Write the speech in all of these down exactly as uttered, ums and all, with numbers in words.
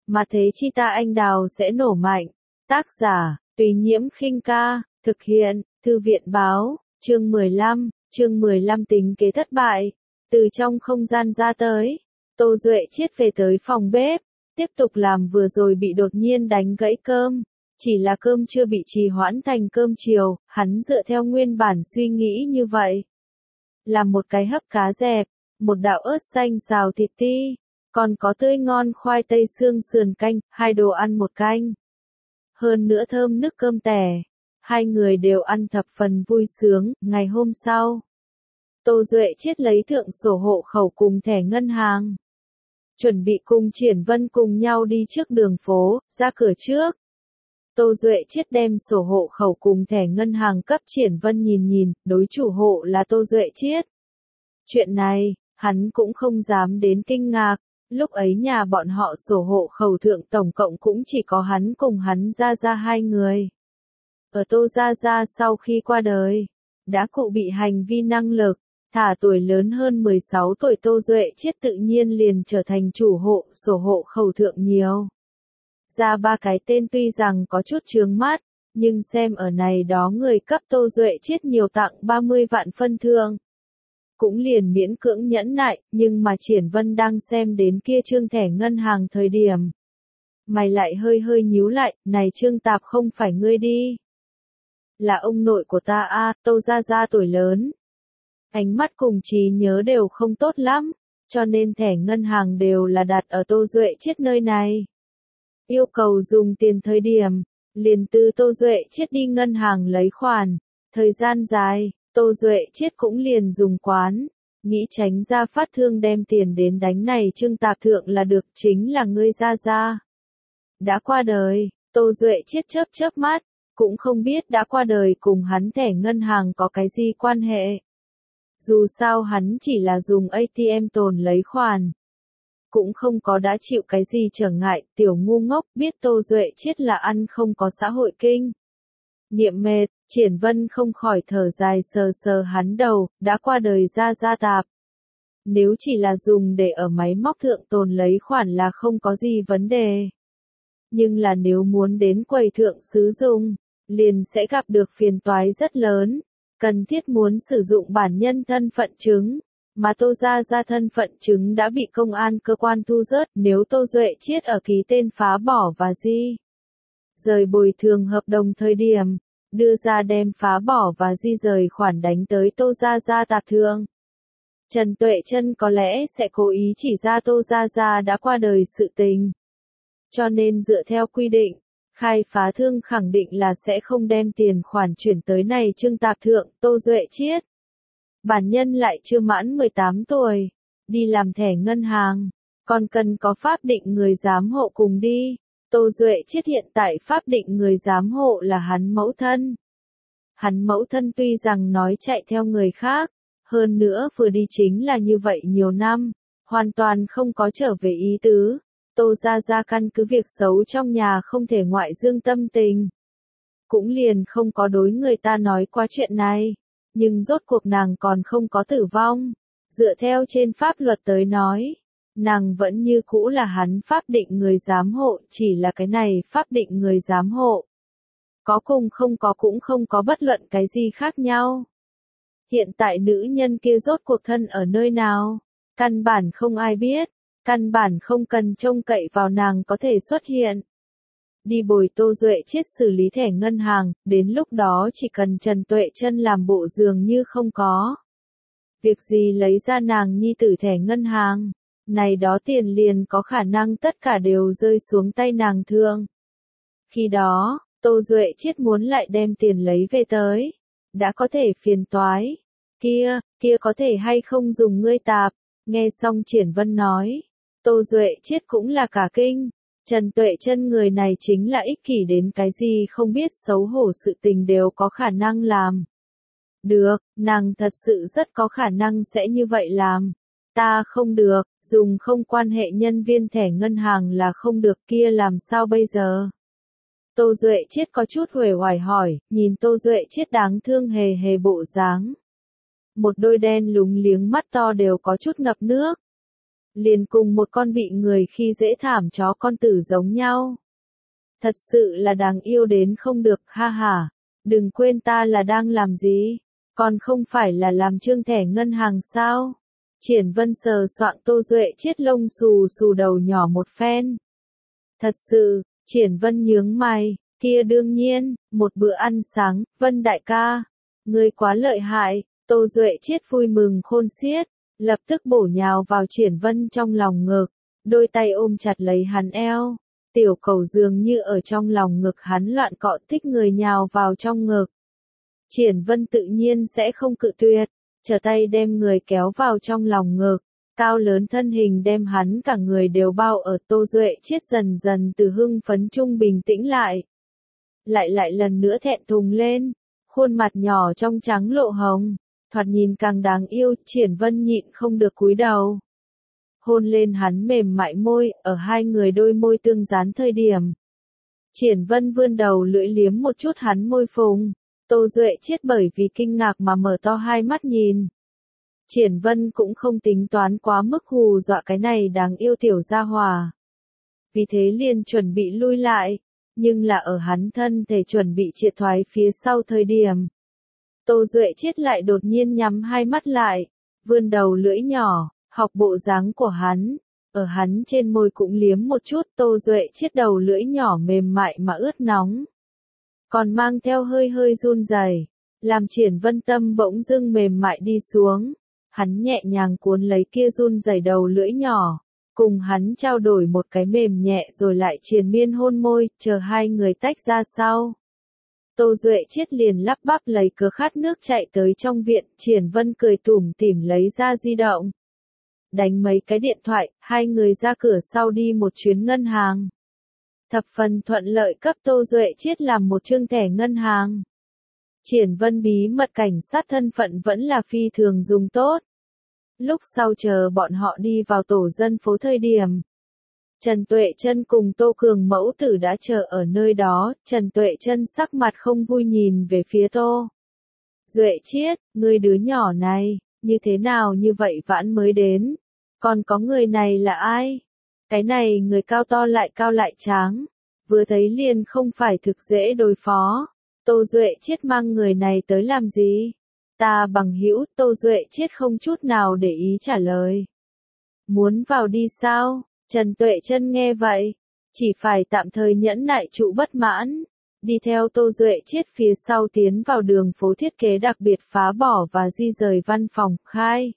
mà thế chi ta anh đào sẽ nổ mạnh. Tác giả, Tùy Nhiễm Khinh Ca, thực hiện, Thư viện Báo, chương mười lăm, chương mười lăm tính kế thất bại. Từ trong không gian ra tới, Tô Duệ Chiết về tới phòng bếp, tiếp tục làm vừa rồi bị đột nhiên đánh gãy cơm. Chỉ là cơm chưa bị trì hoãn thành cơm chiều, hắn dựa theo nguyên bản suy nghĩ như vậy. Làm một cái hấp cá dẹp, một đạo ớt xanh xào thịt ti, còn có tươi ngon khoai tây xương sườn canh, hai đồ ăn một canh. Hơn nữa thơm nước cơm tẻ, hai người đều ăn thập phần vui sướng. Ngày hôm sau, Tô Duệ Chiết lấy thượng sổ hộ khẩu cùng thẻ ngân hàng. Chuẩn bị cùng Triển Vân cùng nhau đi trước đường phố, ra cửa trước. Tô Duệ Chiết đem sổ hộ khẩu cùng thẻ ngân hàng cấp Triển Vân nhìn nhìn, đối chủ hộ là Tô Duệ Chiết. Chuyện này, hắn cũng không dám đến kinh ngạc, lúc ấy nhà bọn họ sổ hộ khẩu thượng tổng cộng cũng chỉ có hắn cùng hắn ra ra hai người. Ở Tô Gia Gia sau khi qua đời, đã cụ bị hành vi năng lực, thả tuổi lớn hơn mười sáu tuổi Tô Duệ Chiết tự nhiên liền trở thành chủ hộ sổ hộ khẩu thượng nhiều. Ra ba cái tên tuy rằng có chút chướng mắt, nhưng xem ở này đó người cấp Tô Duệ Chiết nhiều tặng ba mươi vạn phân thượng. Cũng liền miễn cưỡng nhẫn nại, nhưng mà Triển Vân đang xem đến kia trương thẻ ngân hàng thời điểm. Mày lại hơi hơi nhíu lại, này Trương Tạp không phải ngươi đi. Là ông nội của ta a, Tô Gia Gia tuổi lớn. Ánh mắt cùng trí nhớ đều không tốt lắm, cho nên thẻ ngân hàng đều là đặt ở Tô Duệ Chiết nơi này. Yêu cầu dùng tiền thời điểm, liền từ Tô Duệ Chiết đi ngân hàng lấy khoản, thời gian dài, Tô Duệ Chiết cũng liền dùng quán, nghĩ tránh ra phát thương đem tiền đến đánh này Trương Tạp thượng là được, chính là ngươi Gia Gia. Đã qua đời, Tô Duệ Chiết chớp chớp mắt, cũng không biết đã qua đời cùng hắn thẻ ngân hàng có cái gì quan hệ. Dù sao hắn chỉ là dùng a tê em tồn lấy khoản. Cũng không có đã chịu cái gì trở ngại, tiểu ngu ngốc biết Tô Duệ Chiết là ăn không có xã hội kinh. Niệm mệt, Triển Vân không khỏi thở dài sờ sờ hắn đầu, đã qua đời Gia Gia Tạp. Nếu chỉ là dùng để ở máy móc thượng tồn lấy khoản là không có gì vấn đề. Nhưng là nếu muốn đến quầy thượng sử dụng, liền sẽ gặp được phiền toái rất lớn, cần thiết muốn sử dụng bản nhân thân phận chứng. Mà Tô Gia Gia thân phận chứng đã bị công an cơ quan thu rớt, nếu Tô Duệ Chiết ở ký tên phá bỏ và di rời bồi thường hợp đồng thời điểm, đưa ra đem phá bỏ và di rời khoản đánh tới Tô Gia Gia Tạp thượng. Trần Tuệ Trân có lẽ sẽ cố ý chỉ ra Tô Gia Gia đã qua đời sự tình. Cho nên dựa theo quy định, khai phá thương khẳng định là sẽ không đem tiền khoản chuyển tới này Trương Tạp thượng, Tô Duệ Chiết. Bản nhân lại chưa mãn mười tám tuổi, đi làm thẻ ngân hàng, còn cần có pháp định người giám hộ cùng đi. Tô Duệ Chiết hiện tại pháp định người giám hộ là hắn mẫu thân. Hắn mẫu thân tuy rằng nói chạy theo người khác, hơn nữa vừa đi chính là như vậy nhiều năm, hoàn toàn không có trở về ý tứ. Tô Gia Gia căn cứ việc xấu trong nhà không thể ngoại dương tâm tình. Cũng liền không có đối người ta nói qua chuyện này. Nhưng rốt cuộc nàng còn không có tử vong. Dựa theo trên pháp luật tới nói, nàng vẫn như cũ là hắn pháp định người giám hộ, chỉ là cái này pháp định người giám hộ. Có cùng không có cũng không có bất luận cái gì khác nhau. Hiện tại nữ nhân kia rốt cuộc thân ở nơi nào, căn bản không ai biết, căn bản không cần trông cậy vào nàng có thể xuất hiện. Đi bồi Tô Duệ Chiết xử lý thẻ ngân hàng, đến lúc đó chỉ cần Trần Tuệ Trân làm bộ dường như không có. Việc gì lấy ra nàng nhi tử thẻ ngân hàng, này đó tiền liền có khả năng tất cả đều rơi xuống tay nàng thương. Khi đó, Tô Duệ Chiết muốn lại đem tiền lấy về tới, đã có thể phiền toái. Kia, kia có thể hay không dùng ngươi Tạp, nghe xong Triển Vân nói. Tô Duệ Chiết cũng là cả kinh. Trần Tuệ Trân người này chính là ích kỷ đến cái gì không biết xấu hổ sự tình đều có khả năng làm. Được, nàng thật sự rất có khả năng sẽ như vậy làm. Ta không được, dùng không quan hệ nhân viên thẻ ngân hàng là không được, kia làm sao bây giờ? Tô Duệ Chiết có chút uể oải hỏi, nhìn Tô Duệ Chiết đáng thương hề hề bộ dáng. Một đôi đen lúng liếng mắt to đều có chút ngập nước. liền cùng một con bị người khi dễ thảm chó con tử giống nhau. Thật sự là đáng yêu đến không được, ha ha. Đừng quên ta là đang làm gì, còn không phải là làm trương thẻ ngân hàng sao? Triển Vân sờ soạng Tô Duệ Chiết lông xù xù đầu nhỏ một phen. Thật sự, Triển Vân nhướng mày, kia đương nhiên, một bữa ăn sáng, Vân đại ca, ngươi quá lợi hại, Tô Duệ Chiết vui mừng khôn xiết, lập tức bổ nhào vào Triển Vân trong lòng ngực, đôi tay ôm chặt lấy hắn eo, tiểu cầu dường như ở trong lòng ngực hắn loạn cọ thích người nhào vào trong ngực. Triển Vân tự nhiên sẽ không cự tuyệt, trở tay đem người kéo vào trong lòng ngực, cao lớn thân hình đem hắn cả người đều bao ở. Tô Duệ Chiết dần dần từ hưng phấn trung bình tĩnh lại. Lại lại lần nữa thẹn thùng lên, khuôn mặt nhỏ trong trắng lộ hồng, thoạt nhìn càng đáng yêu. Triển Vân nhịn không được cúi đầu, hôn lên hắn mềm mại môi, ở hai người đôi môi tương dán thời điểm. Triển Vân vươn đầu lưỡi liếm một chút hắn môi phùng, Tô Duệ Chiết bởi vì kinh ngạc mà mở to hai mắt nhìn. Triển Vân cũng không tính toán quá mức hù dọa cái này đáng yêu tiểu gia hòa. Vì thế liền chuẩn bị lui lại, nhưng là ở hắn thân thể chuẩn bị triệt thoái phía sau thời điểm. Tô Duệ Chiết lại đột nhiên nhắm hai mắt lại, vươn đầu lưỡi nhỏ, học bộ dáng của hắn, ở hắn trên môi cũng liếm một chút. Tô Duệ Chiết đầu lưỡi nhỏ mềm mại mà ướt nóng, còn mang theo hơi hơi run rẩy, làm Triển Vân tâm bỗng dưng mềm mại đi xuống. Hắn nhẹ nhàng cuốn lấy kia run rẩy đầu lưỡi nhỏ, cùng hắn trao đổi một cái mềm nhẹ rồi lại triền miên hôn môi, chờ hai người tách ra sau. Tô Duệ Chiết liền lắp bắp lấy cớ khát nước chạy tới trong viện. Triển Vân cười tủm tỉm lấy ra di động, đánh mấy cái điện thoại, hai người ra cửa sau đi một chuyến ngân hàng. Thập phần thuận lợi cấp Tô Duệ Chiết làm một trương thẻ ngân hàng. Triển Vân bí mật cảnh sát thân phận vẫn là phi thường dùng tốt. Lúc sau chờ bọn họ đi vào tổ dân phố thời điểm, Trần Tuệ Trân cùng Tô Cường mẫu tử đã chờ ở nơi đó. Trần Tuệ Trân sắc mặt không vui nhìn về phía Tô Duệ Chiết, ngươi đứa nhỏ này, như thế nào như vậy vãn mới đến, còn có người này là ai? Cái này người cao to lại cao lại tráng, vừa thấy liền không phải thực dễ đối phó. Tô Duệ Chiết mang người này tới làm gì? Ta bằng hữu. Tô Duệ Chiết không chút nào để ý trả lời. Muốn vào đi sao? Trần Tuệ Trân nghe vậy, chỉ phải tạm thời nhẫn nại trụ bất mãn, đi theo Tô Duệ Chiết phía sau tiến vào đường phố thiết kế đặc biệt phá bỏ và di rời văn phòng. Khai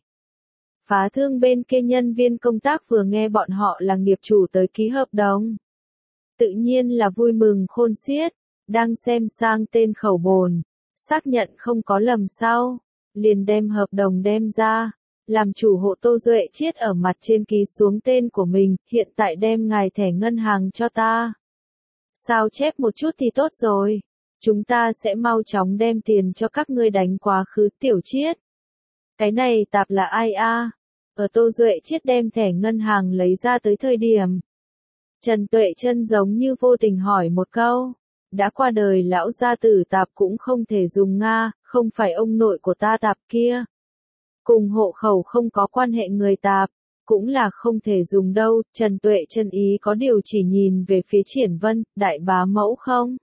phá thương bên kia nhân viên công tác vừa nghe bọn họ là nghiệp chủ tới ký hợp đồng, tự nhiên là vui mừng khôn xiết, đang xem sang tên khẩu bồn, xác nhận không có lầm sau, liền đem hợp đồng đem ra, làm chủ hộ Tô Duệ Chiết ở mặt trên ký xuống tên của mình. Hiện tại đem ngài thẻ ngân hàng cho ta, sao chép một chút thì tốt rồi, chúng ta sẽ mau chóng đem tiền cho các ngươi đánh quá khứ. Tiểu Chiết, cái này tạp là ai a? Ở Tô Duệ Chiết đem thẻ ngân hàng lấy ra tới thời điểm, Trần Tuệ Trân giống như vô tình hỏi một câu, đã qua đời lão gia tử tạp cũng không thể dùng Nga, không phải ông nội của ta tạp kia. Cùng hộ khẩu không có quan hệ người tạp, cũng là không thể dùng đâu. Trần Tuệ Trân ý có điều chỉ nhìn về phía Triển Vân, đại bá mẫu không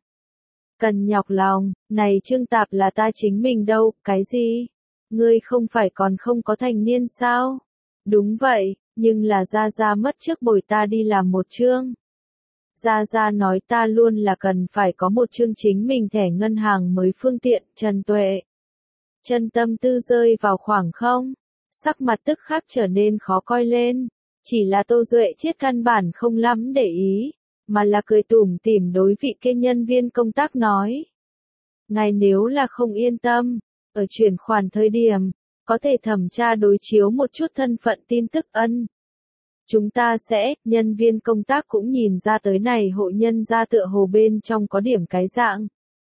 cần nhọc lòng, này trương tạp là ta chính mình đâu. Cái gì? Ngươi không phải còn không có thành niên sao? Đúng vậy, nhưng là Gia Gia mất trước bồi ta đi làm một chương. Gia Gia nói ta luôn là cần phải có một chương chính mình thẻ ngân hàng mới phương tiện. Trần Tuệ Trân tâm tư rơi vào khoảng không, sắc mặt tức khắc trở nên khó coi lên, chỉ là Tô Duệ Chiết căn bản không lắm để ý, mà là cười tủm tỉm đối vị kia nhân viên công tác nói. Ngài nếu là không yên tâm, ở chuyển khoản thời điểm, có thể thẩm tra đối chiếu một chút thân phận tin tức ân. Chúng ta sẽ, nhân viên công tác cũng nhìn ra tới này hộ nhân gia tựa hồ bên trong có điểm cái dạng.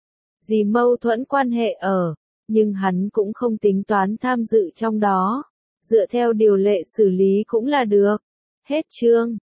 Gì mâu thuẫn quan hệ ở, nhưng hắn cũng không tính toán tham dự trong đó. Dựa theo điều lệ xử lý cũng là được. Hết chương.